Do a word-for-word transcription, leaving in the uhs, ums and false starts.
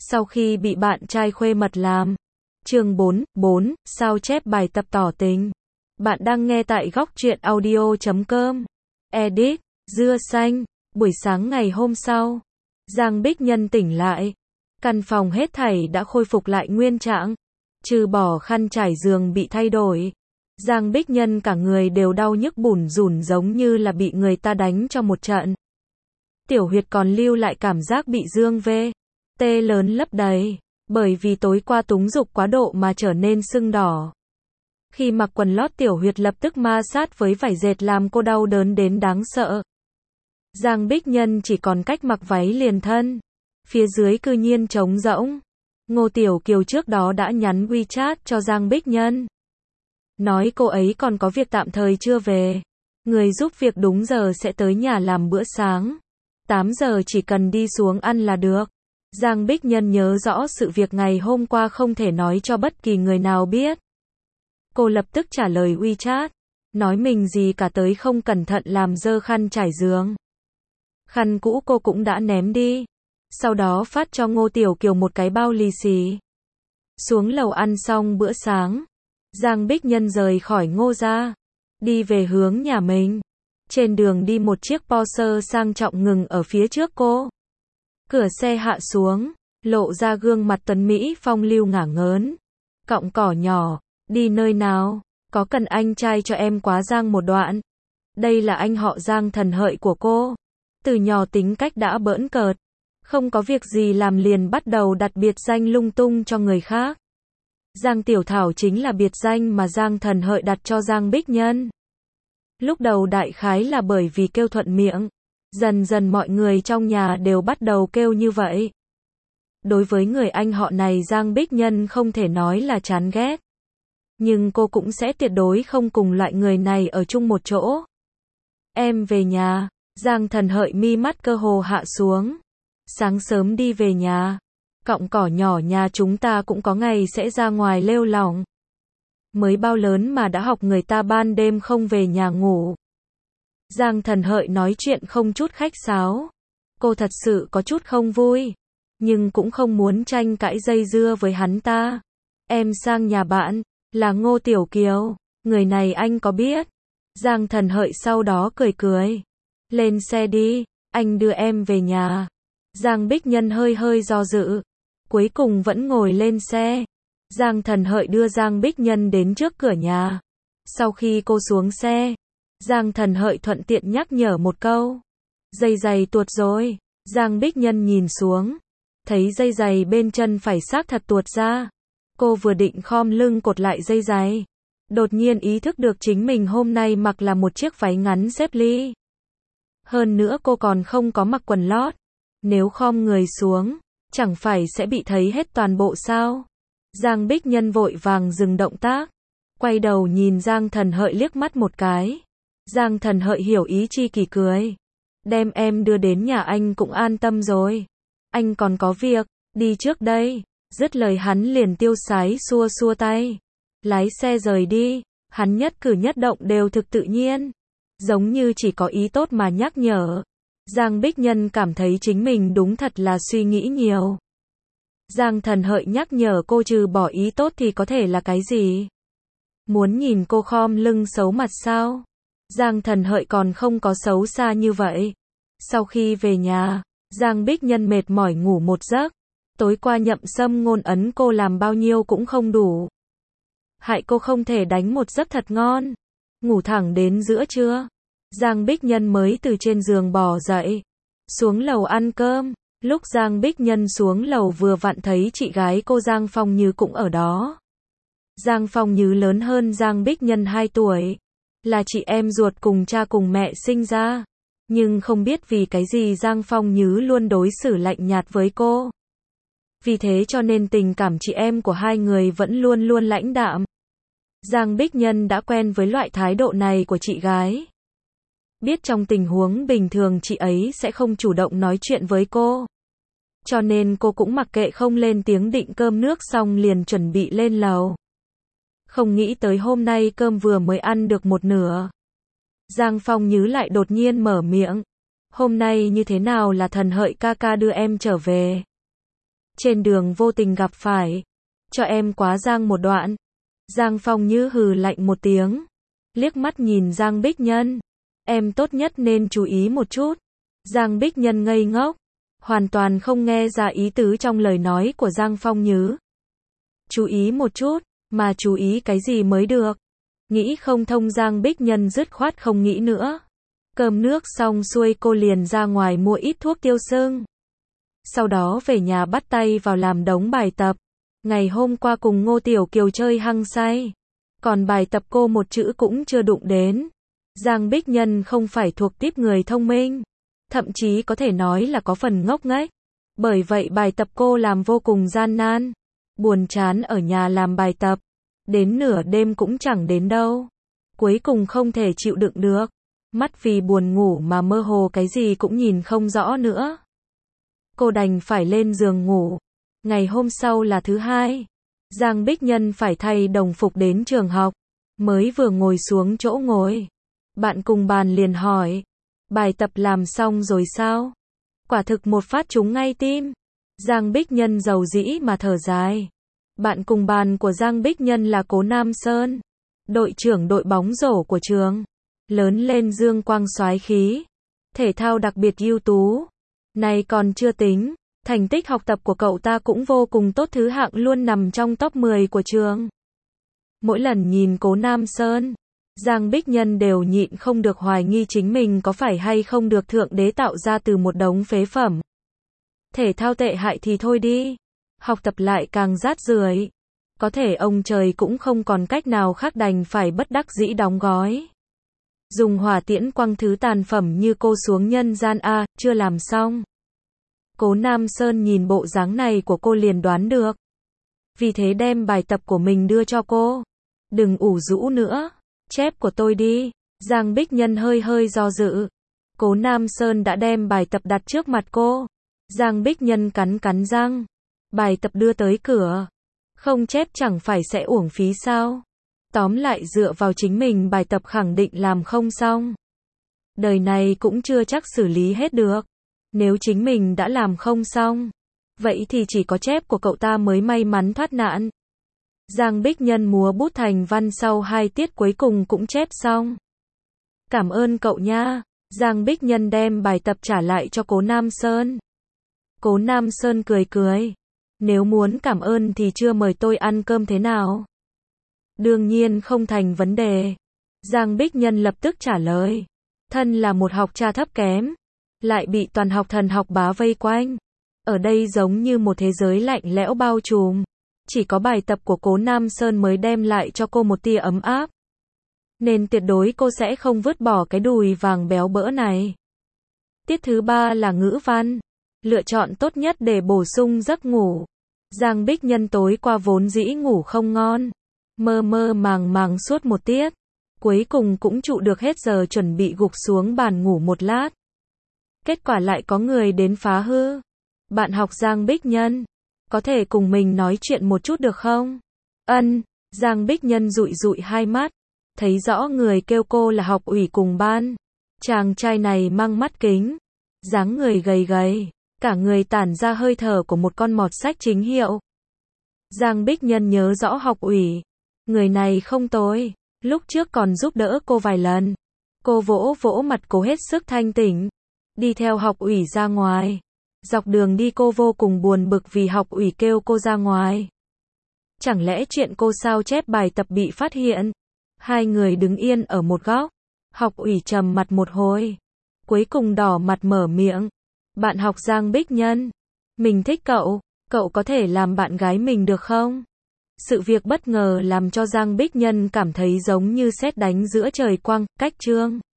Sau khi bị bạn trai khuê mật làm. Chương bốn, bốn, sao chép bài tập tỏ tình. Bạn đang nghe tại góc truyện audio chấm com. Edit, Dưa xanh. Buổi sáng ngày hôm sau, Giang Bích Nhân tỉnh lại. Căn phòng hết thảy đã khôi phục lại nguyên trạng. Trừ bỏ khăn trải giường bị thay đổi. Giang Bích Nhân cả người đều đau nhức bủn rủn giống như là bị người ta đánh cho một trận. Tiểu huyệt còn lưu lại cảm giác bị dương vê. Tê lớn lấp đầy. Bởi vì tối qua túng dục quá độ mà trở nên sưng đỏ. Khi mặc quần lót tiểu huyệt lập tức ma sát với vải dệt làm cô đau đớn đến đáng sợ. Giang Bích Nhân chỉ còn cách mặc váy liền thân. Phía dưới cư nhiên trống rỗng. Ngô Tiểu Kiều trước đó đã nhắn WeChat cho Giang Bích Nhân. Nói cô ấy còn có việc tạm thời chưa về. Người giúp việc đúng giờ sẽ tới nhà làm bữa sáng. tám giờ chỉ cần đi xuống ăn là được. Giang Bích Nhân nhớ rõ sự việc ngày hôm qua không thể nói cho bất kỳ người nào biết. Cô lập tức trả lời WeChat. Nói mình gì cả tới không cẩn thận làm dơ khăn trải giường. Khăn cũ cô cũng đã ném đi. Sau đó phát cho Ngô Tiểu Kiều một cái bao lì xì. Xuống lầu ăn xong bữa sáng. Giang Bích Nhân rời khỏi Ngô gia. Đi về hướng nhà mình. Trên đường đi một chiếc Porsche sang trọng ngừng ở phía trước cô. Cửa xe hạ xuống. Lộ ra gương mặt tuấn Mỹ phong lưu ngả ngớn. Cọng cỏ nhỏ. Đi nơi nào? Có cần anh trai cho em quá Giang một đoạn. Đây là anh họ Giang thần hợi của cô. Từ nhỏ tính cách đã bỡn cợt. Không có việc gì làm liền bắt đầu đặt biệt danh lung tung cho người khác. Giang Tiểu Thảo chính là biệt danh mà Giang thần hợi đặt cho Giang Bích Nhân. Lúc đầu đại khái là bởi vì kêu thuận miệng. Dần dần mọi người trong nhà đều bắt đầu kêu như vậy. Đối với người anh họ này Giang Bích Nhân không thể nói là chán ghét. Nhưng cô cũng sẽ tuyệt đối không cùng loại người này ở chung một chỗ. Em về nhà. Giang thần hợi mi mắt cơ hồ hạ xuống. Sáng sớm đi về nhà. Cọng cỏ nhỏ nhà chúng ta cũng có ngày sẽ ra ngoài lêu lỏng. Mới bao lớn mà đã học người ta ban đêm không về nhà ngủ. Giang thần hợi nói chuyện không chút khách sáo. Cô thật sự có chút không vui. Nhưng cũng không muốn tranh cãi dây dưa với hắn ta. Em sang nhà bạn. Là Ngô Tiểu Kiều. Người này anh có biết. Giang thần hợi sau đó cười cười. Lên xe đi. Anh đưa em về nhà. Giang Bích Nhân hơi hơi do dự. Cuối cùng vẫn ngồi lên xe. Giang thần hợi đưa Giang Bích Nhân đến trước cửa nhà. Sau khi cô xuống xe. Giang thần hợi thuận tiện nhắc nhở một câu. Dây giày tuột rồi. Giang Bích Nhân nhìn xuống. Thấy dây giày bên chân phải xác thật tuột ra. Cô vừa định khom lưng cột lại dây giày. Đột nhiên ý thức được chính mình hôm nay mặc là một chiếc váy ngắn xếp ly. Hơn nữa cô còn không có mặc quần lót. Nếu khom người xuống, chẳng phải sẽ bị thấy hết toàn bộ sao? Giang Bích Nhân vội vàng dừng động tác. Quay đầu nhìn Giang thần hợi liếc mắt một cái. Giang thần hợi hiểu ý chi kỳ cười. Đem em đưa đến nhà anh cũng an tâm rồi. Anh còn có việc, đi trước đây. Dứt lời hắn liền tiêu sái xua xua tay. Lái xe rời đi, hắn nhất cử nhất động đều thực tự nhiên. Giống như chỉ có ý tốt mà nhắc nhở. Giang Bích Nhân cảm thấy chính mình đúng thật là suy nghĩ nhiều. Giang thần hợi nhắc nhở cô trừ bỏ ý tốt thì có thể là cái gì? Muốn nhìn cô khom lưng xấu mặt sao? Giang thần hợi còn không có xấu xa như vậy. Sau khi về nhà, Giang Bích Nhân mệt mỏi ngủ một giấc. Tối qua Nhậm Sâm ngôn ấn cô làm bao nhiêu cũng không đủ. Hại cô không thể đánh một giấc thật ngon. Ngủ thẳng đến giữa trưa. Giang Bích Nhân mới từ trên giường bò dậy. Xuống lầu ăn cơm. Lúc Giang Bích Nhân xuống lầu vừa vặn thấy chị gái cô Giang Phong Như cũng ở đó. Giang Phong Như lớn hơn Giang Bích Nhân hai tuổi. Là chị em ruột cùng cha cùng mẹ sinh ra. Nhưng không biết vì cái gì Giang Phong Như luôn đối xử lạnh nhạt với cô. Vì thế cho nên tình cảm chị em của hai người vẫn luôn luôn lãnh đạm. Giang Bích Nhân đã quen với loại thái độ này của chị gái. Biết trong tình huống bình thường chị ấy sẽ không chủ động nói chuyện với cô. Cho nên cô cũng mặc kệ không lên tiếng định cơm nước xong liền chuẩn bị lên lầu. Không nghĩ tới hôm nay cơm vừa mới ăn được một nửa. Giang Phong Như lại đột nhiên mở miệng. Hôm nay như thế nào là thần hợi ca ca đưa em trở về? trên đường vô tình gặp phải. Cho em quá Giang một đoạn. Giang Phong Như hừ lạnh một tiếng. Liếc mắt nhìn Giang Bích Nhân. Em tốt nhất nên chú ý một chút. Giang Bích Nhân ngây ngốc. Hoàn toàn không nghe ra ý tứ trong lời nói của Giang Phong Như. Chú ý một chút, mà chú ý cái gì mới được. Nghĩ không thông Giang Bích Nhân dứt khoát không nghĩ nữa. Cơm nước xong xuôi cô liền ra ngoài mua ít thuốc tiêu sưng. Sau đó về nhà bắt tay vào làm đống bài tập. Ngày hôm qua cùng Ngô Tiểu Kiều chơi hăng say. Còn bài tập cô một chữ cũng chưa đụng đến. Giang Bích Nhân không phải thuộc tiếp người thông minh. Thậm chí có thể nói là có phần ngốc nghếch. Bởi vậy bài tập cô làm vô cùng gian nan. Buồn chán ở nhà làm bài tập. Đến nửa đêm cũng chẳng đến đâu. Cuối cùng không thể chịu đựng được. Mắt vì buồn ngủ mà mơ hồ cái gì cũng nhìn không rõ nữa. Cô đành phải lên giường ngủ. Ngày hôm sau là thứ hai. Giang Bích Nhân phải thay đồng phục đến trường học. Mới vừa ngồi xuống chỗ ngồi. Bạn cùng bàn liền hỏi. Bài tập làm xong rồi sao? Quả thực một phát trúng ngay tim. Giang Bích Nhân dầu dĩ mà thở dài. Bạn cùng bàn của Giang Bích Nhân là Cố Nam Sơn. Đội trưởng đội bóng rổ của trường. Lớn lên dương quang soái khí. Thể thao đặc biệt ưu tú. Này còn chưa tính. Thành tích học tập của cậu ta cũng vô cùng tốt, thứ hạng luôn nằm trong top mười của trường. Mỗi lần nhìn Cố Nam Sơn, Giang Bích Nhân đều nhịn không được hoài nghi chính mình có phải hay không được Thượng Đế tạo ra từ một đống phế phẩm. Thể thao tệ hại thì thôi đi. Học tập lại càng rát rưởi. Có thể ông trời cũng không còn cách nào khác đành phải bất đắc dĩ đóng gói. Dùng hỏa tiễn quăng thứ tàn phẩm như cô xuống nhân gian a, chưa làm xong. Cố Nam Sơn nhìn bộ dáng này của cô liền đoán được. Vì thế đem bài tập của mình đưa cho cô. Đừng ủ rũ nữa. Chép của tôi đi. Giang Bích Nhân hơi hơi do dự. Cố Nam Sơn đã đem bài tập đặt trước mặt cô. Giang Bích Nhân cắn cắn răng. Bài tập đưa tới cửa. Không chép chẳng phải sẽ uổng phí sao? Tóm lại dựa vào chính mình bài tập khẳng định làm không xong. Đời này cũng chưa chắc xử lý hết được. Nếu chính mình đã làm không xong, vậy thì chỉ có chép của cậu ta mới may mắn thoát nạn. Giang Bích Nhân múa bút thành văn sau hai tiết cuối cùng cũng chép xong. Cảm ơn cậu nha. Giang Bích Nhân đem bài tập trả lại cho Cố Nam Sơn. Cố Nam Sơn cười cười. Nếu muốn cảm ơn thì chưa mời tôi ăn cơm thế nào? Đương nhiên không thành vấn đề. Giang Bích Nhân lập tức trả lời. Thân là một học trò thấp kém, lại bị toàn học thần học bá vây quanh. Ở đây giống như một thế giới lạnh lẽo bao trùm. Chỉ có bài tập của Cố Nam Sơn mới đem lại cho cô một tia ấm áp. Nên tuyệt đối cô sẽ không vứt bỏ cái đùi vàng béo bỡ này. Tiết thứ ba là ngữ văn. Lựa chọn tốt nhất để bổ sung giấc ngủ. Giang Bích Nhân tối qua vốn dĩ ngủ không ngon. Mơ mơ màng màng suốt một tiết. Cuối cùng cũng trụ được hết giờ chuẩn bị gục xuống bàn ngủ một lát. Kết quả lại có người đến phá hư. Bạn học Giang Bích Nhân. Có thể cùng mình nói chuyện một chút được không? Ân. Giang Bích Nhân dụi dụi hai mắt. Thấy rõ người kêu cô là học ủy cùng ban. Chàng trai này mang mắt kính. Dáng người gầy gầy. Cả người tản ra hơi thở của một con mọt sách chính hiệu. Giang Bích Nhân nhớ rõ học ủy. Người này không tồi. Lúc trước còn giúp đỡ cô vài lần. Cô vỗ vỗ mặt cô hết sức thanh tỉnh. Đi theo học ủy ra ngoài. Dọc đường đi cô vô cùng buồn bực vì học ủy kêu cô ra ngoài. Chẳng lẽ chuyện cô sao chép bài tập bị phát hiện? Hai người đứng yên ở một góc. Học ủy trầm mặt một hồi. Cuối cùng đỏ mặt mở miệng. Bạn học Giang Bích Nhân. Mình thích cậu. Cậu có thể làm bạn gái mình được không? Sự việc bất ngờ làm cho Giang Bích Nhân cảm thấy giống như sét đánh giữa trời quang, cách chương.